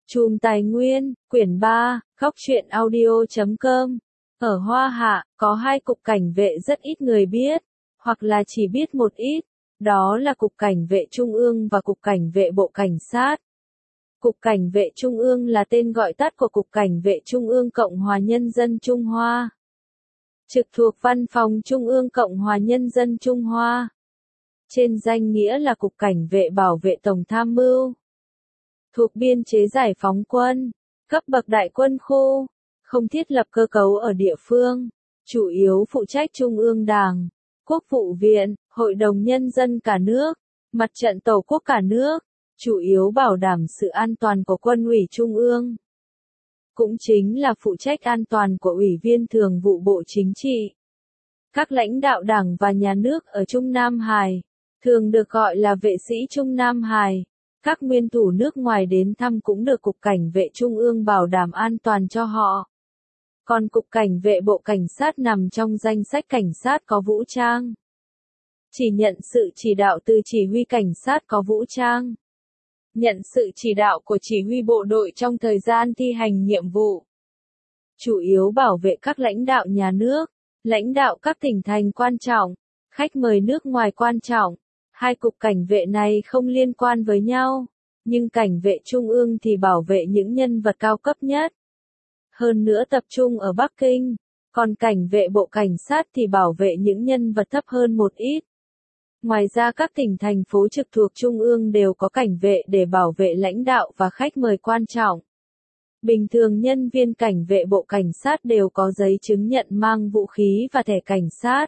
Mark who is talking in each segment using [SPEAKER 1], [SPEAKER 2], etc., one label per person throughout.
[SPEAKER 1] Chùm Tài Nguyên, quyển 3, góc truyện audio.com. Ở Hoa Hạ, có hai cục cảnh vệ rất ít người biết, hoặc là chỉ biết một ít, đó là Cục Cảnh vệ Trung ương và Cục Cảnh vệ Bộ Cảnh sát. Cục Cảnh vệ Trung ương là tên gọi tắt của Cục Cảnh vệ Trung ương Cộng hòa Nhân dân Trung Hoa. Trực thuộc Văn phòng Trung ương Cộng hòa Nhân dân Trung Hoa. Trên danh nghĩa là Cục Cảnh vệ bảo vệ Tổng tham mưu. Thuộc biên chế giải phóng quân, cấp bậc đại quân khu, không thiết lập cơ cấu ở địa phương, chủ yếu phụ trách Trung ương Đảng, Quốc vụ viện, Hội đồng Nhân dân cả nước, Mặt trận Tổ quốc cả nước, chủ yếu bảo đảm sự an toàn của quân ủy Trung ương. Cũng chính là phụ trách an toàn của Ủy viên Thường vụ Bộ Chính trị. Các lãnh đạo Đảng và Nhà nước ở Trung Nam Hải, thường được gọi là vệ sĩ Trung Nam Hải. Các nguyên thủ nước ngoài đến thăm cũng được Cục Cảnh vệ Trung ương bảo đảm an toàn cho họ. Còn Cục Cảnh vệ Bộ Cảnh sát nằm trong danh sách cảnh sát có vũ trang. Chỉ nhận sự chỉ đạo từ chỉ huy cảnh sát có vũ trang. Nhận sự chỉ đạo của chỉ huy bộ đội trong thời gian thi hành nhiệm vụ. Chủ yếu bảo vệ các lãnh đạo nhà nước, lãnh đạo các tỉnh thành quan trọng, khách mời nước ngoài quan trọng. Hai cục cảnh vệ này không liên quan với nhau, nhưng cảnh vệ trung ương thì bảo vệ những nhân vật cao cấp nhất. Hơn nữa tập trung ở Bắc Kinh, còn cảnh vệ bộ cảnh sát thì bảo vệ những nhân vật thấp hơn một ít. Ngoài ra các tỉnh thành phố trực thuộc trung ương đều có cảnh vệ để bảo vệ lãnh đạo và khách mời quan trọng. Bình thường nhân viên cảnh vệ bộ cảnh sát đều có giấy chứng nhận mang vũ khí và thẻ cảnh sát.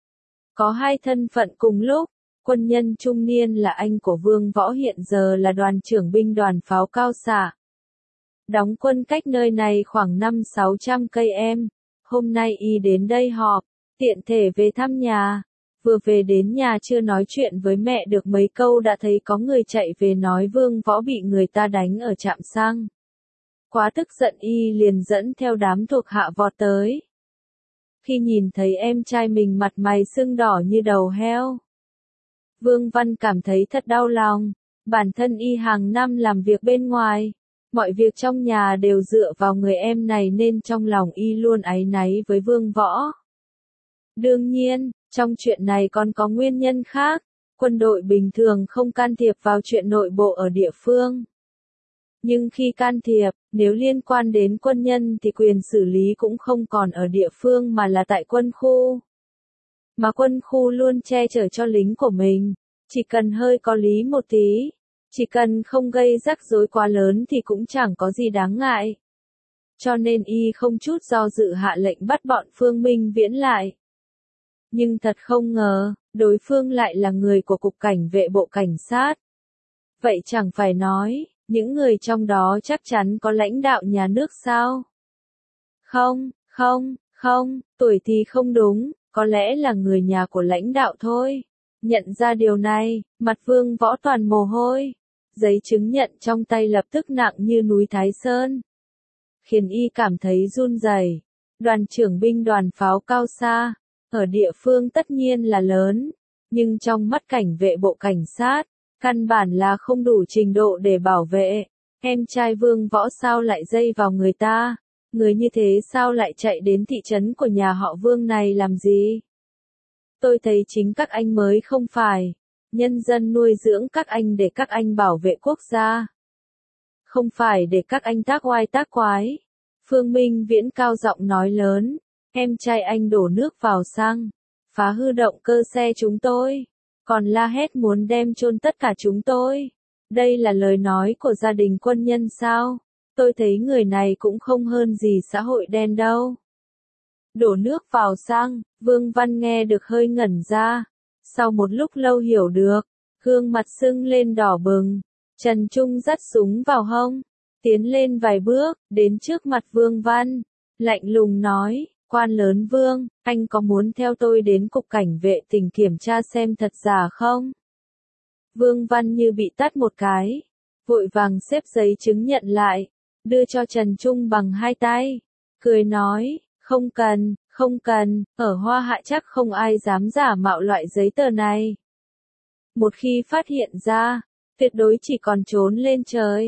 [SPEAKER 1] Có hai thân phận cùng lúc. Quân nhân trung niên là anh của Vương Võ hiện giờ là đoàn trưởng binh đoàn pháo cao xạ. Đóng quân cách nơi này khoảng 500-600 cây em. Hôm nay y đến đây họp, tiện thể về thăm nhà. Vừa về đến nhà chưa nói chuyện với mẹ được mấy câu đã thấy có người chạy về nói Vương Võ bị người ta đánh ở trạm xăng. Quá tức giận y liền dẫn theo đám thuộc hạ vọt tới. Khi nhìn thấy em trai mình mặt mày sưng đỏ như đầu heo. Vương Văn cảm thấy thật đau lòng, bản thân y hàng năm làm việc bên ngoài, mọi việc trong nhà đều dựa vào người em này nên trong lòng y luôn áy náy với Vương Võ. Đương nhiên, trong chuyện này còn có nguyên nhân khác, quân đội bình thường không can thiệp vào chuyện nội bộ ở địa phương. Nhưng khi can thiệp, nếu liên quan đến quân nhân thì quyền xử lý cũng không còn ở địa phương mà là tại quân khu. Mà quân khu luôn che chở cho lính của mình, chỉ cần hơi có lý một tí, chỉ cần không gây rắc rối quá lớn thì cũng chẳng có gì đáng ngại. Cho nên y không chút do dự hạ lệnh bắt bọn Phương Minh Viễn lại. Nhưng thật không ngờ, đối phương lại là người của Cục Cảnh vệ Bộ Cảnh sát. Vậy chẳng phải nói, những người trong đó chắc chắn có lãnh đạo nhà nước sao? Không, tuổi thì không đúng. Có lẽ là người nhà của lãnh đạo thôi. Nhận ra điều này, mặt Vương Võ toàn mồ hôi. Giấy chứng nhận trong tay lập tức nặng như núi Thái Sơn. Khiến y cảm thấy run rẩy. Đoàn trưởng binh đoàn pháo cao xa, ở địa phương tất nhiên là lớn. Nhưng trong mắt cảnh vệ bộ cảnh sát, căn bản là không đủ trình độ để bảo vệ. Em trai Vương Võ sao lại dây vào người ta? Người như thế sao lại chạy đến thị trấn của nhà họ Vương này làm gì? Tôi thấy chính các anh mới không phải. Nhân dân nuôi dưỡng các anh để các anh bảo vệ quốc gia. Không phải để các anh tác oai tác quái. Phương Minh Viễn cao giọng nói lớn. Em trai anh đổ nước vào xăng. Phá hư động cơ xe chúng tôi. Còn la hét muốn đem chôn tất cả chúng tôi. Đây là lời nói của gia đình quân nhân sao? Tôi thấy người này cũng không hơn gì xã hội đen đâu. Đổ nước vào xăng, Vương Văn nghe được hơi ngẩn ra. Sau một lúc lâu hiểu được, gương mặt sưng lên đỏ bừng. Trần Trung dắt súng vào hông, tiến lên vài bước, đến trước mặt Vương Văn. Lạnh lùng nói, quan lớn Vương, anh có muốn theo tôi đến Cục Cảnh vệ tỉnh kiểm tra xem thật giả không? Vương Văn như bị tát một cái, vội vàng xếp giấy chứng nhận lại. Đưa cho Trần Trung bằng hai tay, cười nói, không cần, ở Hoa Hạ chắc không ai dám giả mạo loại giấy tờ này. Một khi phát hiện ra, tuyệt đối chỉ còn trốn lên trời.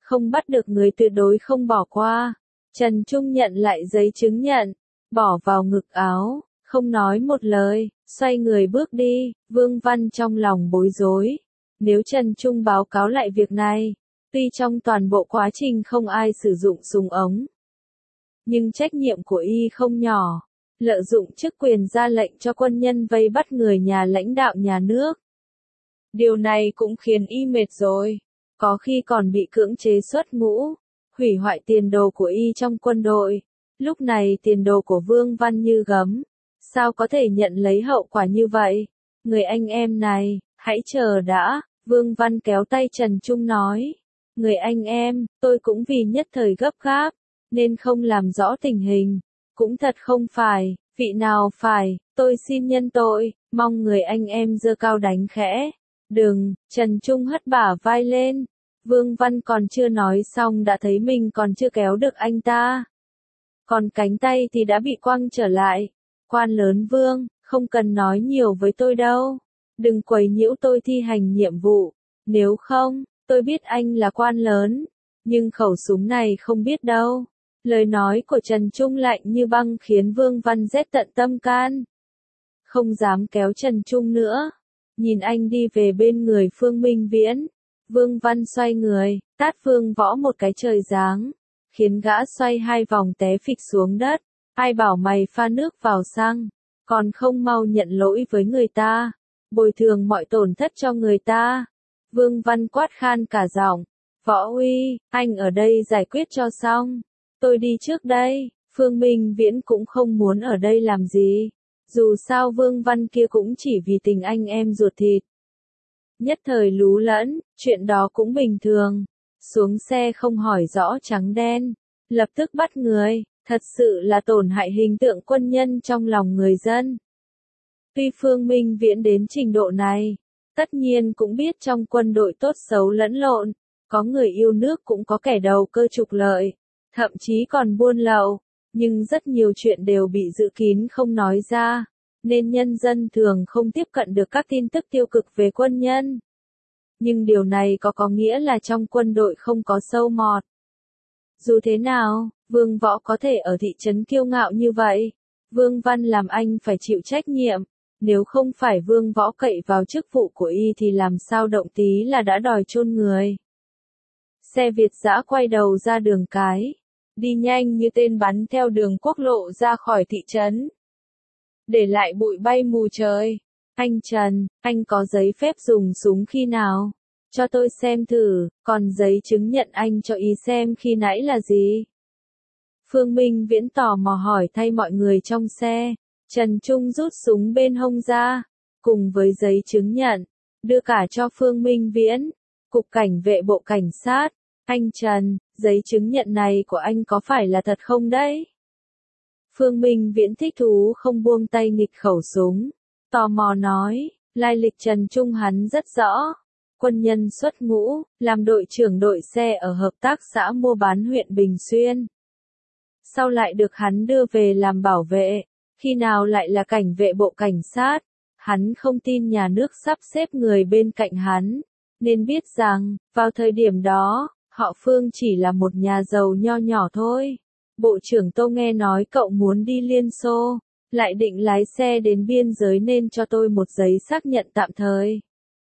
[SPEAKER 1] Không bắt được người tuyệt đối không bỏ qua. Trần Trung nhận lại giấy chứng nhận, bỏ vào ngực áo, không nói một lời, xoay người bước đi. Vương Văn trong lòng bối rối. Nếu Trần Trung báo cáo lại việc này, tuy trong toàn bộ quá trình không ai sử dụng súng ống, nhưng trách nhiệm của y không nhỏ. Lợi dụng chức quyền ra lệnh cho quân nhân vây bắt người nhà lãnh đạo nhà nước. Điều này cũng khiến y mệt rồi. Có khi còn bị cưỡng chế xuất ngũ, hủy hoại tiền đồ của y trong quân đội. Lúc này tiền đồ của Vương Văn như gấm. Sao có thể nhận lấy hậu quả như vậy? Người anh em này, hãy chờ đã. Vương Văn kéo tay Trần Trung nói. Người anh em, tôi cũng vì nhất thời gấp gáp, nên không làm rõ tình hình. Cũng thật không phải, vị nào phải, tôi xin nhân tội, mong người anh em giơ cao đánh khẽ. Đừng, Trần Trung hất bả vai lên. Vương Văn còn chưa nói xong đã thấy mình còn chưa kéo được anh ta. Còn cánh tay thì đã bị quăng trở lại. Quan lớn Vương, không cần nói nhiều với tôi đâu. Đừng quấy nhiễu tôi thi hành nhiệm vụ. Nếu không, tôi biết anh là quan lớn. Nhưng khẩu súng này không biết đâu. Lời nói của Trần Trung lạnh như băng khiến Vương Văn rét tận tâm can. Không dám kéo Trần Trung nữa. Nhìn anh đi về bên người Phương Minh Viễn. Vương Văn xoay người, tát Vương Võ một cái trời giáng. Khiến gã xoay 2 vòng té phịch xuống đất. Ai bảo mày pha nước vào xăng. Còn không mau nhận lỗi với người ta. Bồi thường mọi tổn thất cho người ta. Vương Văn quát khan cả giọng. Võ Uy, anh ở đây giải quyết cho xong. Tôi đi trước đây. Phương Minh Viễn cũng không muốn ở đây làm gì. Dù sao Vương Văn kia cũng chỉ vì tình anh em ruột thịt. Nhất thời lú lẫn, chuyện đó cũng bình thường. Xuống xe không hỏi rõ trắng đen. Lập tức bắt người, thật sự là tổn hại hình tượng quân nhân trong lòng người dân. Tuy Phương Minh Viễn đến trình độ này, tất nhiên cũng biết trong quân đội tốt xấu lẫn lộn. Có người yêu nước cũng có kẻ đầu cơ trục lợi. Thậm chí còn buôn lậu. Nhưng rất nhiều chuyện đều bị giữ kín không nói ra. Nên nhân dân thường không tiếp cận được các tin tức tiêu cực về quân nhân. Nhưng điều này có nghĩa là trong quân đội không có sâu mọt. Dù thế nào, Vương Võ có thể ở thị trấn kiêu ngạo như vậy. Vương Văn làm anh phải chịu trách nhiệm. Nếu không phải Vương Võ cậy vào chức vụ của y thì làm sao động tí là đã đòi chôn người. Xe Việt dã quay đầu ra đường cái. Đi nhanh như tên bắn theo đường quốc lộ ra khỏi thị trấn. Để lại bụi bay mù trời. Anh Trần, anh có giấy phép dùng súng khi nào? Cho tôi xem thử, còn giấy chứng nhận anh cho ý xem khi nãy là gì? Phương Minh Viễn tò mò hỏi thay mọi người trong xe. Trần Trung rút súng bên hông ra, cùng với giấy chứng nhận, đưa cả cho Phương Minh Viễn. Cục cảnh vệ bộ cảnh sát. Anh Trần, giấy chứng nhận này của anh có phải là thật không đấy? Phương Minh Viễn thích thú không buông tay nghịch khẩu súng. Tò mò nói, lai lịch Trần Trung hắn rất rõ. Quân nhân xuất ngũ, làm đội trưởng đội xe ở hợp tác xã mua bán huyện Bình Xuyên. Sau lại được hắn đưa về làm bảo vệ, khi nào lại là cảnh vệ bộ cảnh sát. Hắn không tin nhà nước sắp xếp người bên cạnh hắn, nên biết rằng, vào thời điểm đó, họ Phương chỉ là một nhà giàu nho nhỏ thôi. Bộ trưởng Tô nghe nói cậu muốn đi Liên Xô, lại định lái xe đến biên giới nên cho tôi một giấy xác nhận tạm thời.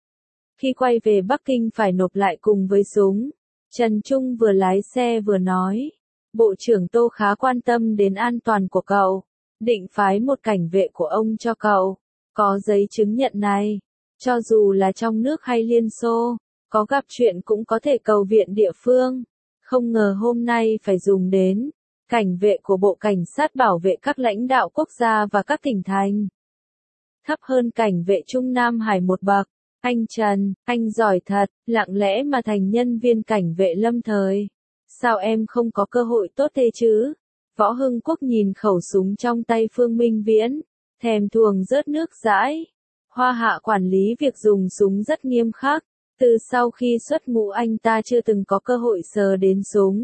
[SPEAKER 1] Khi quay về Bắc Kinh phải nộp lại cùng với súng. Trần Trung vừa lái xe vừa nói. Bộ trưởng Tô khá quan tâm đến an toàn của cậu. Định phái một cảnh vệ của ông cho cậu. Có giấy chứng nhận này. Cho dù là trong nước hay Liên Xô, có gặp chuyện cũng có thể cầu viện địa phương. Không ngờ hôm nay phải dùng đến. Cảnh vệ của Bộ Cảnh sát bảo vệ các lãnh đạo quốc gia và các tỉnh thành. Thấp hơn cảnh vệ Trung Nam Hải một bậc. Anh Trần, anh giỏi thật, lặng lẽ mà thành nhân viên cảnh vệ lâm thời. Sao em không có cơ hội tốt thế chứ? Võ Hưng Quốc nhìn khẩu súng trong tay Phương Minh Viễn, thèm thuồng rớt nước dãi. Hoa Hạ quản lý việc dùng súng rất nghiêm khắc. Từ sau khi xuất ngũ anh ta chưa từng có cơ hội sờ đến súng.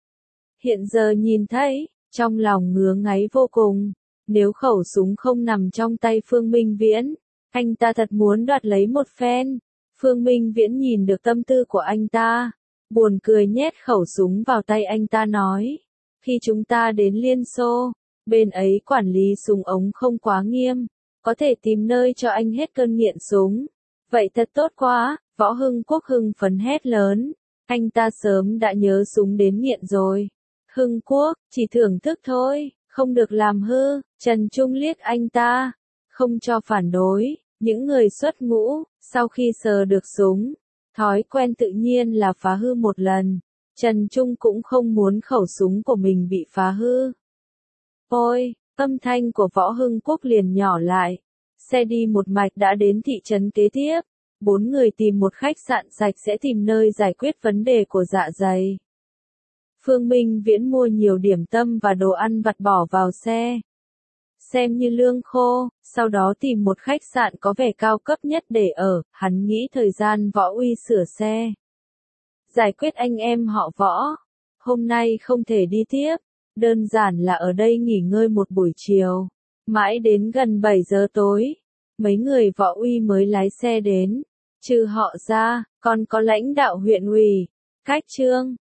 [SPEAKER 1] Hiện giờ nhìn thấy, trong lòng ngứa ngáy vô cùng. Nếu khẩu súng không nằm trong tay Phương Minh Viễn, anh ta thật muốn đoạt lấy một phen. Phương Minh Viễn nhìn được tâm tư của anh ta, buồn cười nhét khẩu súng vào tay anh ta nói. Khi chúng ta đến Liên Xô, bên ấy quản lý súng ống không quá nghiêm, có thể tìm nơi cho anh hết cơn nghiện súng. Vậy thật tốt quá, Võ Hưng Quốc hưng phấn hét lớn. Anh ta sớm đã nhớ súng đến nghiện rồi. Hưng Quốc, chỉ thưởng thức thôi, không được làm hư. Trần Trung liếc anh ta, không cho phản đối. Những người xuất ngũ, sau khi sờ được súng, thói quen tự nhiên là phá hư một lần. Trần Trung cũng không muốn khẩu súng của mình bị phá hư. Ôi, âm thanh của Võ Hưng Quốc liền nhỏ lại. Xe đi một mạch đã đến thị trấn kế tiếp. 4 người tìm một khách sạn sạch sẽ tìm nơi giải quyết vấn đề của dạ dày. Phương Minh Viễn mua nhiều điểm tâm và đồ ăn vặt bỏ vào xe. Xem như lương khô, sau đó tìm một khách sạn có vẻ cao cấp nhất để ở, hắn nghĩ thời gian Võ Uy sửa xe. Giải quyết anh em họ Võ. Hôm nay không thể đi tiếp, đơn giản là ở đây nghỉ ngơi một buổi chiều. Mãi đến gần 7 giờ tối, mấy người Võ Uy mới lái xe đến. Trừ họ ra, còn có lãnh đạo huyện ủy, Cách Trương,